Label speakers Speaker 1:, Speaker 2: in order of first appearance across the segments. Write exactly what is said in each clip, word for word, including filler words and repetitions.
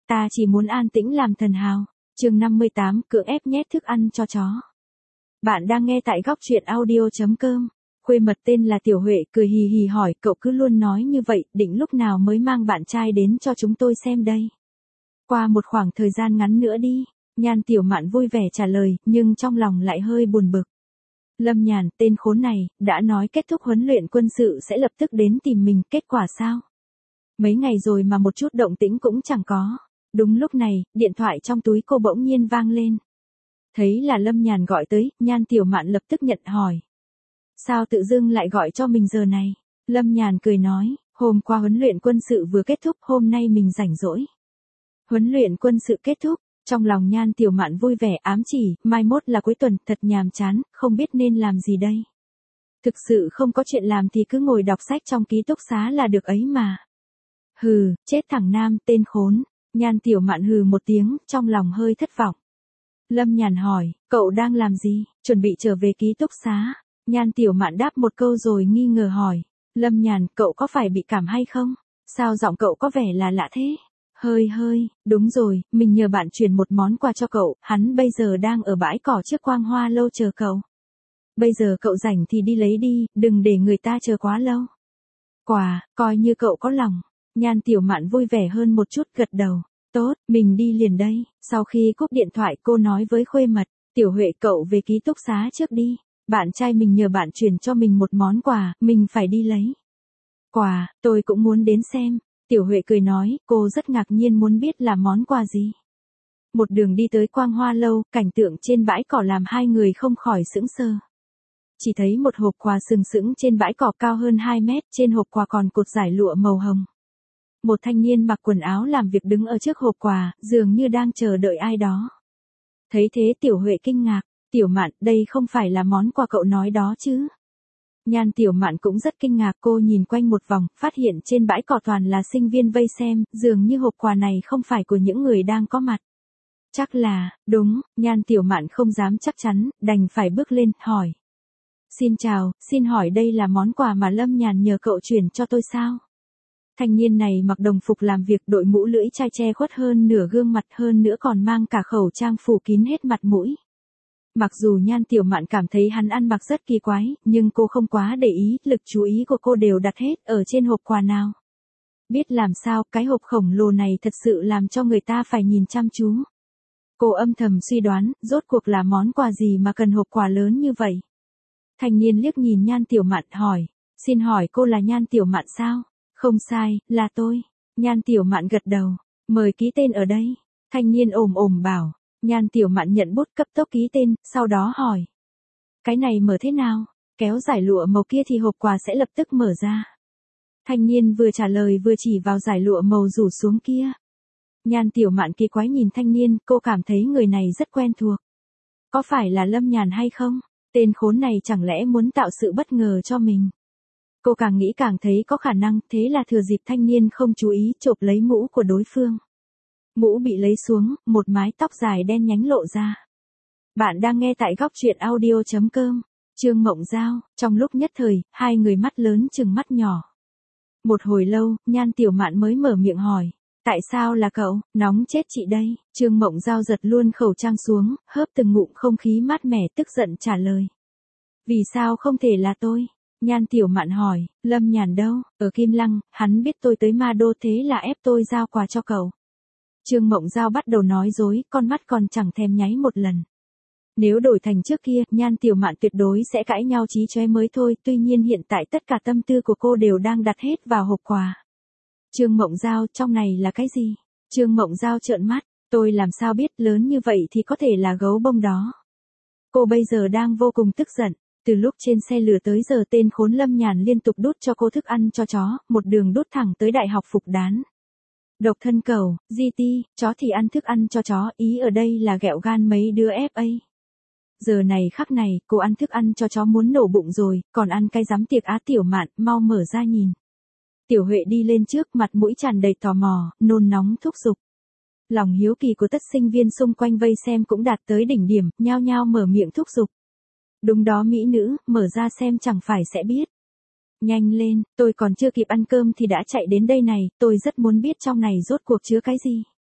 Speaker 1: ta chỉ muốn an tĩnh làm thần hào. Chương năm mươi tám, cưỡng ép nhét thức ăn cho chó. Bạn đang nghe tại góc truyện audio.com. Khuê mật tên là Tiểu Huệ cười hì hì hỏi, cậu cứ luôn nói như vậy, định lúc nào mới mang bạn trai đến cho chúng tôi xem đây? Qua một khoảng thời gian ngắn nữa đi. Nhan Tiểu Mạn vui vẻ trả lời, nhưng trong lòng lại hơi buồn bực. Lâm Nhàn, tên khốn này, đã nói kết thúc huấn luyện quân sự sẽ lập tức đến tìm mình, kết quả sao? Mấy ngày rồi mà một chút động tĩnh cũng chẳng có. Đúng lúc này, điện thoại trong túi cô bỗng nhiên vang lên. Thấy là Lâm Nhàn gọi tới, Nhan Tiểu Mạn lập tức nhận hỏi. Sao tự dưng lại gọi cho mình giờ này? Lâm Nhàn cười nói, hôm qua huấn luyện quân sự vừa kết thúc, hôm nay mình rảnh rỗi. Huấn luyện quân sự kết thúc, trong lòng Nhan Tiểu Mạn vui vẻ ám chỉ, mai mốt là cuối tuần, thật nhàm chán, không biết nên làm gì đây. Thực sự không có chuyện làm thì cứ ngồi đọc sách trong ký túc xá là được ấy mà. Hừ, chết thằng Nam, tên khốn. Nhan Tiểu Mạn hừ một tiếng, trong lòng hơi thất vọng. Lâm Nhàn hỏi, cậu đang làm gì, chuẩn bị trở về ký túc xá. Nhan Tiểu Mạn đáp một câu rồi nghi ngờ hỏi, Lâm Nhàn, cậu có phải bị cảm hay không? Sao giọng cậu có vẻ là lạ thế? Hơi hơi, đúng rồi, mình nhờ bạn chuyển một món quà cho cậu, hắn bây giờ đang ở bãi cỏ trước Quang Hoa lâu chờ cậu. Bây giờ cậu rảnh thì đi lấy đi, đừng để người ta chờ quá lâu. Quà, coi như cậu có lòng. Nhan Tiểu Mạn vui vẻ hơn một chút, gật đầu. Tốt, mình đi liền đây. Sau khi cúp điện thoại cô nói với Khuê Mật, Tiểu Huệ cậu về ký túc xá trước đi. Bạn trai mình nhờ bạn chuyển cho mình một món quà, mình phải đi lấy. Quà, tôi cũng muốn đến xem. Tiểu Huệ cười nói, cô rất ngạc nhiên muốn biết là món quà gì. Một đường đi tới Quang Hoa lâu, cảnh tượng trên bãi cỏ làm hai người không khỏi sững sờ. Chỉ thấy một hộp quà sừng sững trên bãi cỏ cao hơn hai mét, trên hộp quà còn cột dải lụa màu hồng. Một thanh niên mặc quần áo làm việc đứng ở trước hộp quà, dường như đang chờ đợi ai đó. Thấy thế Tiểu Huệ kinh ngạc, Tiểu Mạn, đây không phải là món quà cậu nói đó chứ? Nhan Tiểu Mạn cũng rất kinh ngạc, cô nhìn quanh một vòng, phát hiện trên bãi cỏ toàn là sinh viên vây xem, dường như hộp quà này không phải của những người đang có mặt. Chắc là, đúng, Nhan Tiểu Mạn không dám chắc chắn, đành phải bước lên, hỏi. Xin chào, xin hỏi đây là món quà mà Lâm Nhàn nhờ cậu chuyển cho tôi sao? Thanh niên này mặc đồng phục làm việc, đội mũ lưỡi chai che khuất hơn nửa gương mặt, hơn nữa còn mang cả khẩu trang phủ kín hết mặt mũi. Mặc dù Nhan Tiểu Mạn cảm thấy hắn ăn mặc rất kỳ quái, nhưng cô không quá để ý, lực chú ý của cô đều đặt hết ở trên hộp quà nào. Biết làm sao, cái hộp khổng lồ này thật sự làm cho người ta phải nhìn chăm chú. Cô âm thầm suy đoán, rốt cuộc là món quà gì mà cần hộp quà lớn như vậy. Thanh niên liếc nhìn Nhan Tiểu Mạn hỏi, xin hỏi cô là Nhan Tiểu Mạn sao? Không sai, là tôi. Nhan Tiểu Mạn gật đầu, mời ký tên ở đây. Thanh niên ồm ồm bảo. Nhan Tiểu Mạn nhận bút cấp tốc ký tên, sau đó hỏi. Cái này mở thế nào? Kéo dải lụa màu kia thì hộp quà sẽ lập tức mở ra. Thanh niên vừa trả lời vừa chỉ vào dải lụa màu rủ xuống kia. Nhan Tiểu Mạn kỳ quái nhìn thanh niên, cô cảm thấy người này rất quen thuộc. Có phải là Lâm Nhàn hay không? Tên khốn này chẳng lẽ muốn tạo sự bất ngờ cho mình? Cô càng nghĩ càng thấy có khả năng, thế là thừa dịp thanh niên không chú ý chộp lấy mũ của đối phương. Mũ bị lấy xuống, một mái tóc dài đen nhánh lộ ra. Bạn đang nghe tại góc truyện audio.com. Trương Mộng Giao, trong lúc nhất thời, hai người mắt lớn chừng mắt nhỏ. Một hồi lâu, Nhan Tiểu Mạn mới mở miệng hỏi. Tại sao là cậu, nóng chết chị đây. Trương Mộng Giao giật luôn khẩu trang xuống, hớp từng ngụm không khí mát mẻ, tức giận trả lời. Vì sao không thể là tôi? Nhan Tiểu Mạn hỏi, Lâm Nhàn đâu, ở Kim Lăng, hắn biết tôi tới Ma Đô thế là ép tôi giao quà cho cậu. Trương Mộng Giao bắt đầu nói dối, con mắt còn chẳng thèm nháy một lần. Nếu đổi thành trước kia, Nhan Tiểu Mạn tuyệt đối sẽ cãi nhau chí chóe mới thôi, tuy nhiên hiện tại tất cả tâm tư của cô đều đang đặt hết vào hộp quà. Trương Mộng Giao, trong này là cái gì? Trương Mộng Giao trợn mắt, tôi làm sao biết, lớn như vậy thì có thể là gấu bông đó. Cô bây giờ đang vô cùng tức giận. Từ lúc trên xe lửa tới giờ tên khốn Lâm Nhàn liên tục đút cho cô thức ăn cho chó, một đường đút thẳng tới Đại học Phục Đán. Độc thân cầu, giê tê, chó thì ăn thức ăn cho chó, ý ở đây là ghẹo gan mấy đứa ép a. Giờ này khắc này, cô ăn thức ăn cho chó muốn nổ bụng rồi, còn ăn cái giám tiệc Á. Tiểu Mạn, mau mở ra nhìn. Tiểu Huệ đi lên trước, mặt mũi tràn đầy tò mò, nôn nóng thúc giục. Lòng hiếu kỳ của tất sinh viên xung quanh vây xem cũng đạt tới đỉnh điểm, nhao nhao mở miệng thúc giục. Đúng đó mỹ nữ, mở ra xem chẳng phải sẽ biết. Nhanh lên, tôi còn chưa kịp ăn cơm thì đã chạy đến đây này, tôi rất muốn biết trong này rốt cuộc chứa cái gì.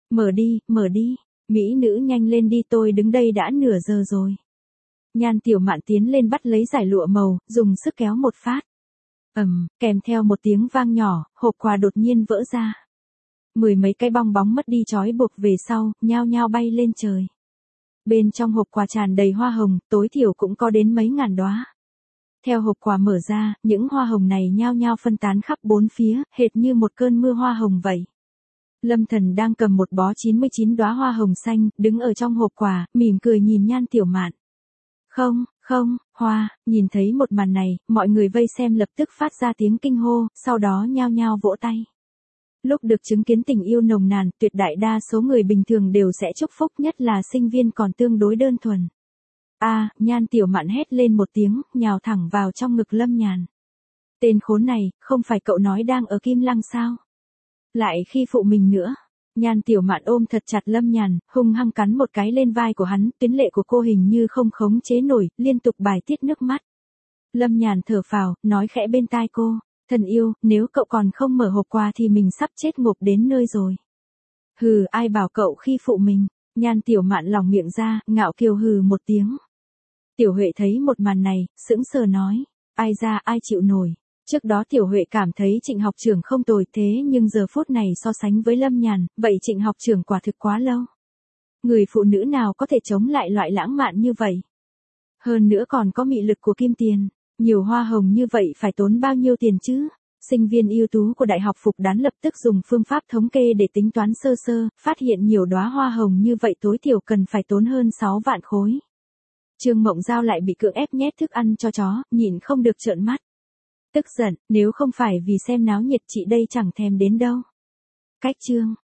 Speaker 1: Mở đi, mở đi. Mỹ nữ nhanh lên đi, tôi đứng đây đã nửa giờ rồi. Nhan Tiểu Mạn tiến lên bắt lấy dải lụa màu, dùng sức kéo một phát. Ầm, kèm theo một tiếng vang nhỏ, hộp quà đột nhiên vỡ ra. Mười mấy cái bong bóng mất đi trói buộc về sau, nhao nhao bay lên trời. Bên trong hộp quà tràn đầy hoa hồng, tối thiểu cũng có đến mấy ngàn đóa. Theo hộp quà mở ra, những hoa hồng này nhao nhao phân tán khắp bốn phía, hệt như một cơn mưa hoa hồng vậy. Lâm Thần đang cầm một bó chín mươi chín đóa hoa hồng xanh, đứng ở trong hộp quà, mỉm cười nhìn Nhan Tiểu Mạn. Không, không, hoa, nhìn thấy một màn này, mọi người vây xem lập tức phát ra tiếng kinh hô, sau đó nhao nhao vỗ tay. Lúc được chứng kiến tình yêu nồng nàn, tuyệt đại đa số người bình thường đều sẽ chúc phúc, nhất là sinh viên còn tương đối đơn thuần. A, à, Nhan Tiểu Mạn hét lên một tiếng, nhào thẳng vào trong ngực Lâm Nhàn. Tên khốn này, không phải cậu nói đang ở Kim Lăng sao? Lại khi phụ mình nữa. Nhan Tiểu Mạn ôm thật chặt Lâm Nhàn, hung hăng cắn một cái lên vai của hắn, tuyến lệ của cô hình như không khống chế nổi, liên tục bài tiết nước mắt. Lâm Nhàn thở phào, nói khẽ bên tai cô, thân yêu, nếu cậu còn không mở hộp quà thì mình sắp chết ngộp đến nơi rồi. Hừ, ai bảo cậu khi phụ mình. Nhan Tiểu Mạn lỏng miệng ra, ngạo kiều hừ một tiếng. Tiểu Huệ thấy một màn này, sững sờ nói, ai ra ai chịu nổi. Trước đó Tiểu Huệ cảm thấy Trịnh học trưởng không tồi, thế nhưng giờ phút này so sánh với Lâm Nhàn, vậy Trịnh học trưởng quả thực quá lâu. Người phụ nữ nào có thể chống lại loại lãng mạn như vậy? Hơn nữa còn có mị lực của kim tiền, nhiều hoa hồng như vậy phải tốn bao nhiêu tiền chứ? Sinh viên ưu tú của Đại học Phục Đán lập tức dùng phương pháp thống kê để tính toán sơ sơ, phát hiện nhiều đóa hoa hồng như vậy tối thiểu cần phải tốn hơn sáu vạn khối. Trương Mộng Giao lại bị cưỡng ép nhét thức ăn cho chó, nhìn không được trợn mắt. Tức giận, nếu không phải vì xem náo nhiệt chị đây chẳng thèm đến đâu. Cách chương